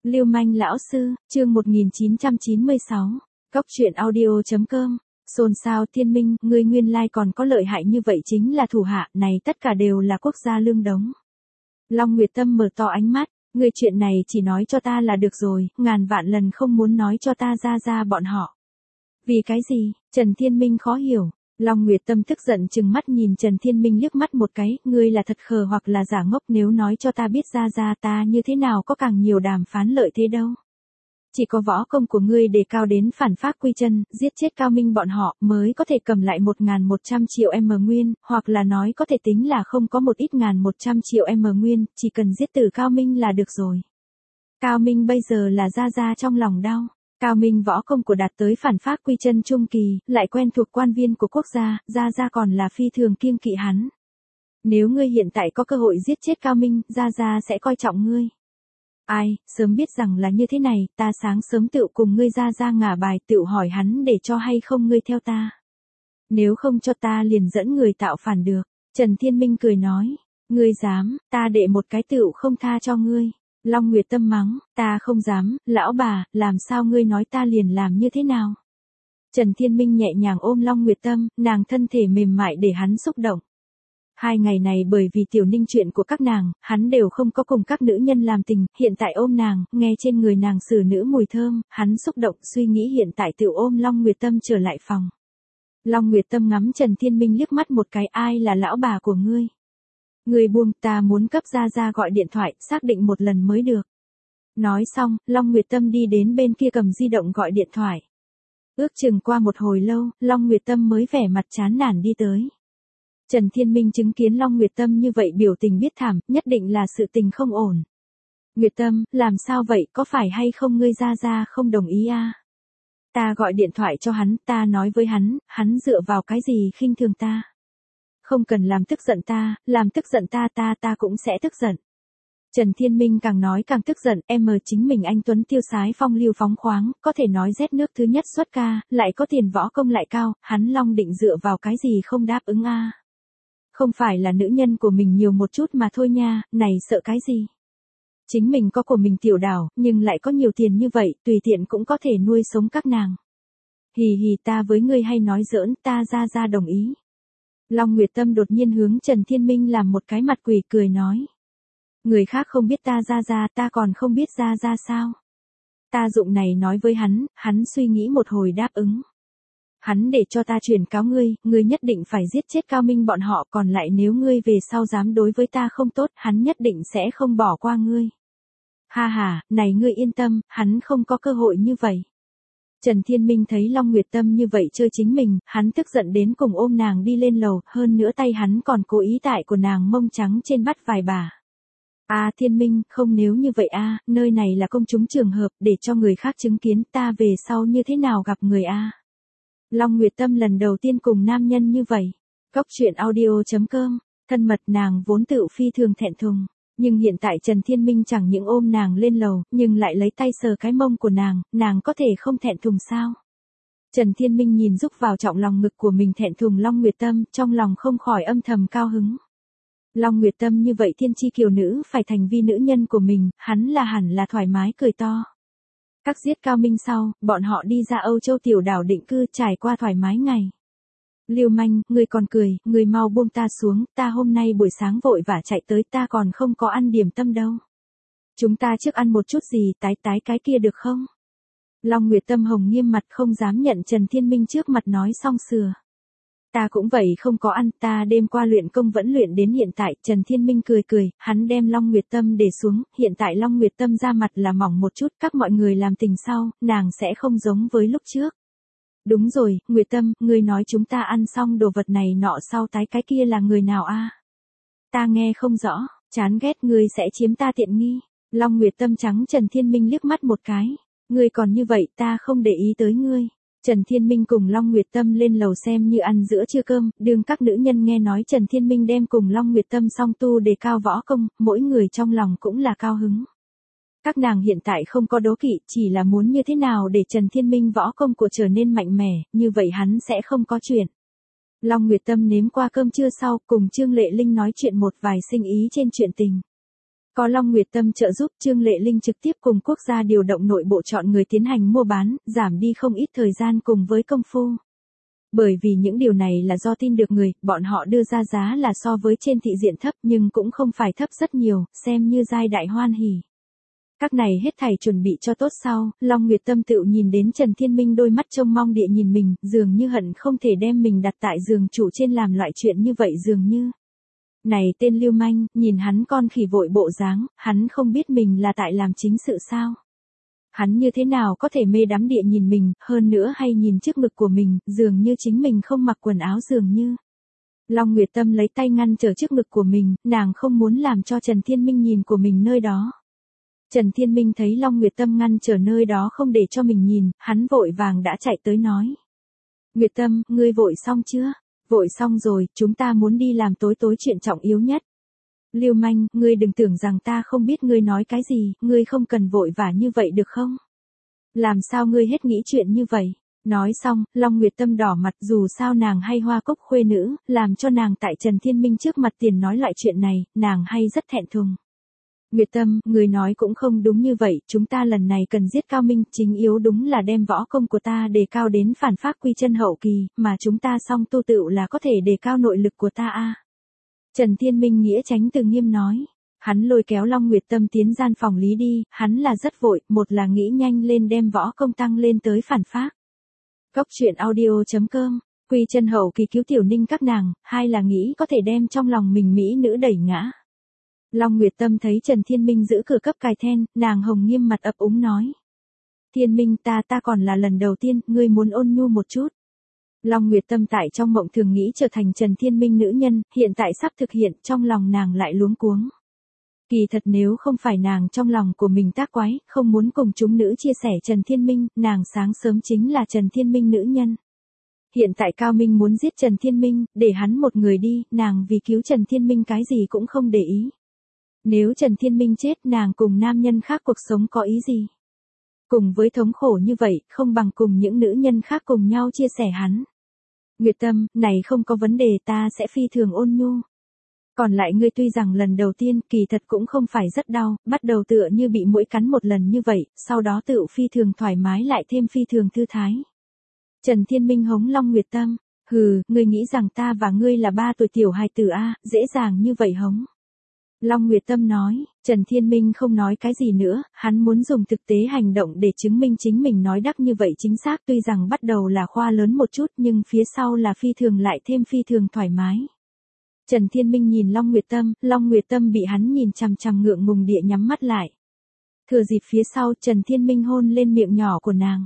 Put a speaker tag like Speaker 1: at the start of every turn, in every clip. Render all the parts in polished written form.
Speaker 1: Lưu manh lão sư, chương 1996. Cóc truyện audio.com. Xôn xao Thiên Minh, ngươi nguyên lai còn có lợi hại như vậy, chính là thủ hạ, này tất cả đều là quốc gia lương đống. Long Nguyệt Tâm mở to ánh mắt, ngươi chuyện này chỉ nói cho ta là được rồi, ngàn vạn lần không muốn nói cho ta ra bọn họ. Vì cái gì? Trần Thiên Minh khó hiểu. Long Nguyệt Tâm tức giận trừng mắt nhìn Trần Thiên Minh liếc mắt một cái, ngươi là thật khờ hoặc là giả ngốc, nếu nói cho ta biết ra ta như thế nào có càng nhiều đàm phán lợi thế đâu. Chỉ có võ công của ngươi đề cao đến phản phác quy chân, giết chết Cao Minh bọn họ mới có thể cầm lại 1.100 triệu M nguyên, hoặc là nói có thể tính là không có một ít 1.100 triệu M nguyên, chỉ cần giết tử Cao Minh là được rồi. Cao Minh bây giờ là ra trong lòng đau. Cao Minh võ công của đạt tới phản phác quy chân trung kỳ, lại quen thuộc quan viên của quốc gia, ra còn là phi thường kiêng kỵ hắn. Nếu ngươi hiện tại có cơ hội giết chết Cao Minh, ra sẽ coi trọng ngươi. Ai, sớm biết rằng là như thế này, ta sáng sớm tựu cùng ngươi ra ngả bài, tựu hỏi hắn để cho hay không ngươi theo ta. Nếu không cho ta liền dẫn người tạo phản được. Trần Thiên Minh cười nói, ngươi dám, ta đệ một cái tựu không tha cho ngươi. Long Nguyệt Tâm mắng, ta không dám, lão bà, làm sao ngươi nói ta liền làm như thế nào? Trần Thiên Minh nhẹ nhàng ôm Long Nguyệt Tâm, nàng thân thể mềm mại để hắn xúc động. 2 ngày này bởi vì Tiểu Ninh chuyện của các nàng, hắn đều không có cùng các nữ nhân làm tình, hiện tại ôm nàng, nghe trên người nàng xử nữ mùi thơm, hắn xúc động suy nghĩ hiện tại tự ôm Long Nguyệt Tâm trở lại phòng. Long Nguyệt Tâm ngắm Trần Thiên Minh liếc mắt một cái, ai là lão bà của ngươi? Ngươi buông, ta muốn cấp ra gọi điện thoại, xác định một lần mới được. Nói xong, Long Nguyệt Tâm đi đến bên kia cầm di động gọi điện thoại. Ước chừng qua một hồi lâu, Long Nguyệt Tâm mới vẻ mặt chán nản đi tới. Trần Thiên Minh chứng kiến Long Nguyệt Tâm như vậy biểu tình biết thảm, nhất định là sự tình không ổn. Nguyệt Tâm, làm sao vậy, có phải hay không ngươi ra không đồng ý à? Ta gọi điện thoại cho hắn, ta nói với hắn dựa vào cái gì khinh thường ta? Không cần làm tức giận ta, làm tức giận ta cũng sẽ tức giận. Trần Thiên Minh càng nói càng tức giận, chính mình anh tuấn tiêu sái phong lưu phóng khoáng, có thể nói rét nước thứ nhất xuất ca, lại có tiền võ công lại cao, hắn Long định dựa vào cái gì không đáp ứng a? Không phải là nữ nhân của mình nhiều một chút mà thôi nha, này sợ cái gì? Chính mình có của mình tiểu đảo, nhưng lại có nhiều tiền như vậy, tùy tiện cũng có thể nuôi sống các nàng. Hì ta với ngươi hay nói giỡn, ta ra đồng ý. Long Nguyệt Tâm đột nhiên hướng Trần Thiên Minh làm một cái mặt quỷ cười nói. Người khác không biết ta ra ta còn không biết ra sao. Ta dụng này nói với hắn suy nghĩ một hồi đáp ứng. Hắn để cho ta truyền cáo ngươi nhất định phải giết chết Cao Minh bọn họ, còn lại nếu ngươi về sau dám đối với ta không tốt, hắn nhất định sẽ không bỏ qua ngươi. Ha, này ngươi yên tâm, hắn không có cơ hội như vậy. Trần Thiên Minh thấy Long Nguyệt Tâm như vậy chơi chính mình, hắn tức giận đến cùng ôm nàng đi lên lầu, hơn nữa tay hắn còn cố ý tại của nàng mông trắng trên bắt vài bà. Thiên Minh, không nếu như vậy nơi này là công chúng trường hợp, để cho người khác chứng kiến ta về sau như thế nào gặp người Long Nguyệt Tâm lần đầu tiên cùng nam nhân như vậy. Cóc truyện audio.com, thân mật nàng vốn tự phi thường thẹn thùng. Nhưng hiện tại Trần Thiên Minh chẳng những ôm nàng lên lầu, nhưng lại lấy tay sờ cái mông của nàng có thể không thẹn thùng sao? Trần Thiên Minh nhìn rúc vào trọng lòng ngực của mình thẹn thùng Long Nguyệt Tâm, trong lòng không khỏi âm thầm cao hứng. Long Nguyệt Tâm như vậy thiên chi kiều nữ phải thành vi nữ nhân của mình, hắn là hẳn là thoải mái cười to. Các giết Cao Minh sau, bọn họ đi ra Âu Châu tiểu đảo định cư, trải qua thoải mái ngày. Lưu manh, ngươi còn cười, ngươi mau buông ta xuống, ta hôm nay buổi sáng vội vã chạy tới, ta còn không có ăn điểm tâm đâu. Chúng ta trước ăn một chút gì, tái cái kia được không? Long Nguyệt Tâm hồng nghiêm mặt không dám nhận Trần Thiên Minh trước mặt nói xong sừa. Ta cũng vậy không có ăn, ta đêm qua luyện công vẫn luyện đến hiện tại. Trần Thiên Minh cười, hắn đem Long Nguyệt Tâm để xuống, hiện tại Long Nguyệt Tâm da mặt là mỏng một chút, các mọi người làm tình sau, nàng sẽ không giống với lúc trước. Đúng rồi, Nguyệt Tâm, ngươi nói chúng ta ăn xong đồ vật này nọ sau tái cái kia là người nào Ta nghe không rõ, chán ghét ngươi sẽ chiếm ta tiện nghi. Long Nguyệt Tâm trắng Trần Thiên Minh liếc mắt một cái, ngươi còn như vậy ta không để ý tới ngươi. Trần Thiên Minh cùng Long Nguyệt Tâm lên lầu xem như ăn giữa trưa cơm, đương các nữ nhân nghe nói Trần Thiên Minh đem cùng Long Nguyệt Tâm song tu đề cao võ công, mỗi người trong lòng cũng là cao hứng. Các nàng hiện tại không có đố kỵ, chỉ là muốn như thế nào để Trần Thiên Minh võ công của trở nên mạnh mẽ, như vậy hắn sẽ không có chuyện. Long Nguyệt Tâm nếm qua cơm trưa sau, cùng Trương Lệ Linh nói chuyện một vài sinh ý trên chuyện tình. Có Long Nguyệt Tâm trợ giúp, Trương Lệ Linh trực tiếp cùng quốc gia điều động nội bộ chọn người tiến hành mua bán, giảm đi không ít thời gian cùng với công phu. Bởi vì những điều này là do tin được người, bọn họ đưa ra giá là so với trên thị diện thấp nhưng cũng không phải thấp rất nhiều, xem như giai đại hoan hỉ. Các này hết thảy chuẩn bị cho tốt sau, Long Nguyệt Tâm tự nhìn đến Trần Thiên Minh đôi mắt trông mong địa nhìn mình, dường như hận không thể đem mình đặt tại giường trụ trên làm loại chuyện như vậy dường như. Này tên lưu manh, nhìn hắn con khỉ vội bộ dáng, hắn không biết mình là tại làm chính sự sao. Hắn như thế nào có thể mê đắm địa nhìn mình, hơn nữa hay nhìn trước ngực của mình, dường như chính mình không mặc quần áo dường như. Long Nguyệt Tâm lấy tay ngăn trở trước ngực của mình, nàng không muốn làm cho Trần Thiên Minh nhìn của mình nơi đó. Trần Thiên Minh thấy Long Nguyệt Tâm ngăn trở nơi đó không để cho mình nhìn, hắn vội vàng đã chạy tới nói. Nguyệt Tâm, ngươi vội xong chưa? Vội xong rồi, chúng ta muốn đi làm tối chuyện trọng yếu nhất. Lưu manh, ngươi đừng tưởng rằng ta không biết ngươi nói cái gì, ngươi không cần vội vã như vậy được không? Làm sao ngươi hết nghĩ chuyện như vậy? Nói xong, Long Nguyệt Tâm đỏ mặt, dù sao nàng hay Hoa Cốc khuê nữ, làm cho nàng tại Trần Thiên Minh trước mặt tiền nói loại chuyện này, nàng hay rất thẹn thùng. Nguyệt Tâm, người nói cũng không đúng như vậy, chúng ta lần này cần giết Cao Minh, chính yếu đúng là đem võ công của ta đề cao đến phản pháp quy chân hậu kỳ, mà chúng ta song tu tựu là có thể đề cao nội lực của ta a. Trần Thiên Minh nghĩa tránh từ nghiêm nói. Hắn lôi kéo Long Nguyệt Tâm tiến gian phòng lý đi, hắn là rất vội, một là nghĩ nhanh lên đem võ công tăng lên tới phản pháp. Cốc truyện audio.com, quy chân hậu kỳ cứu Tiểu Ninh các nàng, hai là nghĩ có thể đem trong lòng mình mỹ nữ đẩy ngã. Long Nguyệt Tâm thấy Trần Thiên Minh giữ cửa cấp cài then, nàng hồng nghiêm mặt ấp úng nói. Thiên Minh ta còn là lần đầu tiên, ngươi muốn ôn nhu một chút. Long Nguyệt Tâm tại trong mộng thường nghĩ trở thành Trần Thiên Minh nữ nhân, hiện tại sắp thực hiện, trong lòng nàng lại luống cuống. Kỳ thật nếu không phải nàng trong lòng của mình tác quái, không muốn cùng chúng nữ chia sẻ Trần Thiên Minh, nàng sáng sớm chính là Trần Thiên Minh nữ nhân. Hiện tại Cao Minh muốn giết Trần Thiên Minh, để hắn một người đi, nàng vì cứu Trần Thiên Minh cái gì cũng không để ý. Nếu Trần Thiên Minh chết, nàng cùng nam nhân khác cuộc sống có ý gì? Cùng với thống khổ như vậy, không bằng cùng những nữ nhân khác cùng nhau chia sẻ hắn. Nguyệt Tâm, này không có vấn đề, ta sẽ phi thường ôn nhu. Còn lại ngươi tuy rằng lần đầu tiên, kỳ thật cũng không phải rất đau, bắt đầu tựa như bị muỗi cắn một lần như vậy, sau đó tự phi thường thoải mái lại thêm phi thường thư thái. Trần Thiên Minh hống Long Nguyệt Tâm, hừ, ngươi nghĩ rằng ta và ngươi là 3 tuổi tiểu hài tử a, dễ dàng như vậy hống. Long Nguyệt Tâm nói, Trần Thiên Minh không nói cái gì nữa, hắn muốn dùng thực tế hành động để chứng minh chính mình nói đắc như vậy chính xác, tuy rằng bắt đầu là khoa lớn một chút nhưng phía sau là phi thường lại thêm phi thường thoải mái. Trần Thiên Minh nhìn Long Nguyệt Tâm bị hắn nhìn chằm chằm ngượng ngùng địa nhắm mắt lại. Thừa dịp phía sau, Trần Thiên Minh hôn lên miệng nhỏ của nàng.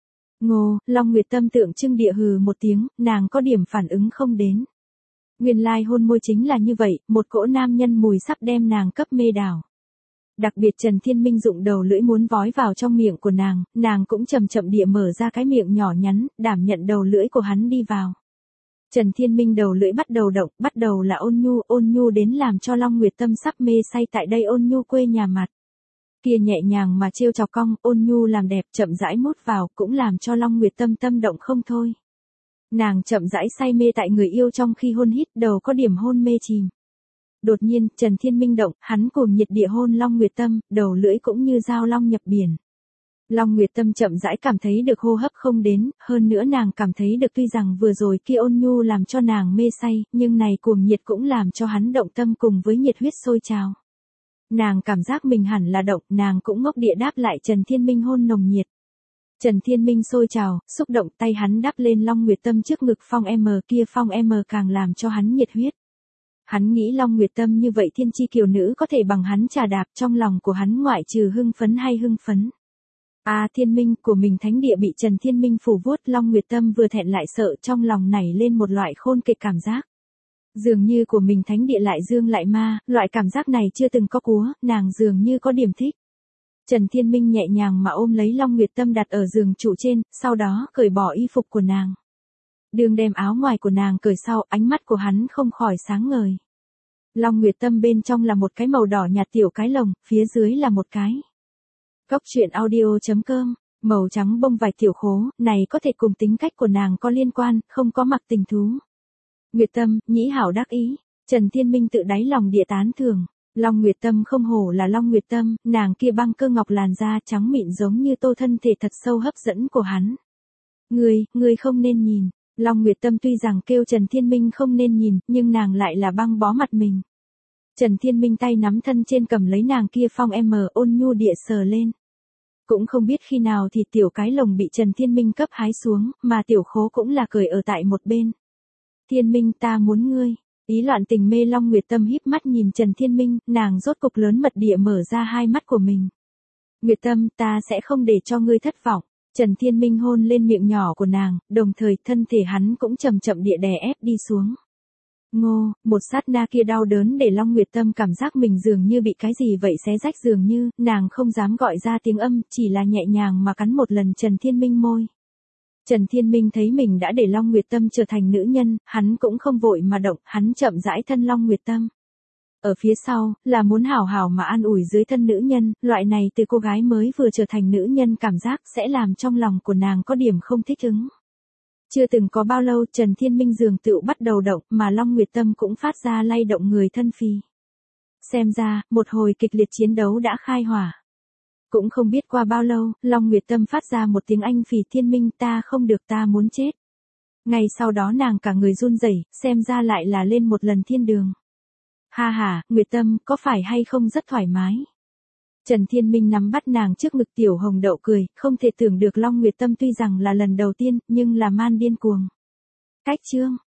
Speaker 1: Ngô, Long Nguyệt Tâm tượng trưng địa hừ một tiếng, nàng có điểm phản ứng không đến. Nguyên lai hôn môi chính là như vậy, một cỗ nam nhân mùi sắp đem nàng cấp mê đảo. Đặc biệt Trần Thiên Minh dụng đầu lưỡi muốn vói vào trong miệng của nàng cũng chậm chậm địa mở ra cái miệng nhỏ nhắn, đảm nhận đầu lưỡi của hắn đi vào. Trần Thiên Minh đầu lưỡi bắt đầu động, bắt đầu là ôn nhu đến làm cho Long Nguyệt Tâm sắp mê say tại đây ôn nhu quê nhà mặt. Kia nhẹ nhàng mà trêu chọc cong, ôn nhu làm đẹp chậm rãi mút vào, cũng làm cho Long Nguyệt Tâm tâm động không thôi. Nàng chậm rãi say mê tại người yêu trong khi hôn hít, đầu có điểm hôn mê chìm. Đột nhiên, Trần Thiên Minh động, hắn cùng nhiệt địa hôn Long Nguyệt Tâm, đầu lưỡi cũng như dao long nhập biển. Long Nguyệt Tâm chậm rãi cảm thấy được hô hấp không đến, hơn nữa nàng cảm thấy được tuy rằng vừa rồi kia ôn nhu làm cho nàng mê say, nhưng này cuồng nhiệt cũng làm cho hắn động tâm cùng với nhiệt huyết sôi trào. Nàng cảm giác mình hẳn là động, nàng cũng ngốc địa đáp lại Trần Thiên Minh hôn nồng nhiệt. Trần Thiên Minh sôi trào, xúc động, tay hắn đắp lên Long Nguyệt Tâm trước ngực phong M, kia phong M càng làm cho hắn nhiệt huyết. Hắn nghĩ Long Nguyệt Tâm như vậy thiên chi kiều nữ có thể bằng hắn trà đạp, trong lòng của hắn ngoại trừ hưng phấn hay hưng phấn. Thiên Minh của mình thánh địa bị Trần Thiên Minh phủ vuốt, Long Nguyệt Tâm vừa thẹn lại sợ, trong lòng nảy lên một loại khôn kịch cảm giác. Dường như của mình thánh địa lại dương lại ma, loại cảm giác này chưa từng có cúa, nàng dường như có điểm thích. Trần Thiên Minh nhẹ nhàng mà ôm lấy Long Nguyệt Tâm đặt ở giường trụ trên, sau đó cởi bỏ y phục của nàng. Đường đem áo ngoài của nàng cởi sau, ánh mắt của hắn không khỏi sáng ngời. Long Nguyệt Tâm bên trong là một cái màu đỏ nhạt tiểu cái lồng, phía dưới là một cái. Cốc truyện audio.com, màu trắng bông vải tiểu khố, này có thể cùng tính cách của nàng có liên quan, không có mặc tình thú. Nguyệt Tâm, nhĩ hảo đắc ý, Trần Thiên Minh tự đáy lòng địa tán thưởng. Long Nguyệt Tâm không hổ là Long Nguyệt Tâm, nàng kia băng cơ ngọc làn da trắng mịn giống như tô thân thể thật sâu hấp dẫn của hắn. Ngươi không nên nhìn. Long Nguyệt Tâm tuy rằng kêu Trần Thiên Minh không nên nhìn, nhưng nàng lại là băng bó mặt mình. Trần Thiên Minh tay nắm thân trên cầm lấy nàng kia phong ôn nhu địa sờ lên. Cũng không biết khi nào thì tiểu cái lồng bị Trần Thiên Minh cấp hái xuống, mà tiểu khố cũng là cởi ở tại một bên. Thiên Minh ta muốn ngươi. Ý loạn tình mê Long Nguyệt Tâm híp mắt nhìn Trần Thiên Minh, nàng rốt cục lớn mật địa mở ra hai mắt của mình. Nguyệt Tâm ta sẽ không để cho ngươi thất vọng. Trần Thiên Minh hôn lên miệng nhỏ của nàng, đồng thời thân thể hắn cũng chậm chậm địa đè ép đi xuống. Ngô, một sát na kia đau đớn để Long Nguyệt Tâm cảm giác mình dường như bị cái gì vậy xé rách dường như, nàng không dám gọi ra tiếng âm, chỉ là nhẹ nhàng mà cắn một lần Trần Thiên Minh môi. Trần Thiên Minh thấy mình đã để Long Nguyệt Tâm trở thành nữ nhân, hắn cũng không vội mà động, hắn chậm rãi thân Long Nguyệt Tâm. Ở phía sau, là muốn hảo hảo mà an ủi dưới thân nữ nhân, loại này từ cô gái mới vừa trở thành nữ nhân cảm giác sẽ làm trong lòng của nàng có điểm không thích ứng. Chưa từng có bao lâu Trần Thiên Minh giường tựu bắt đầu động mà Long Nguyệt Tâm cũng phát ra lay động người thân phì. Xem ra, một hồi kịch liệt chiến đấu đã khai hỏa. Cũng không biết qua bao lâu, Long Nguyệt Tâm phát ra một tiếng anh phì Thiên Minh ta không được ta muốn chết. Ngay sau đó nàng cả người run rẩy, xem ra lại là lên một lần thiên đường. Ha ha, Nguyệt Tâm, có phải hay không rất thoải mái? Trần Thiên Minh nắm bắt nàng trước ngực tiểu hồng đậu cười, không thể tưởng được Long Nguyệt Tâm tuy rằng là lần đầu tiên, nhưng là man điên cuồng. Cách chương.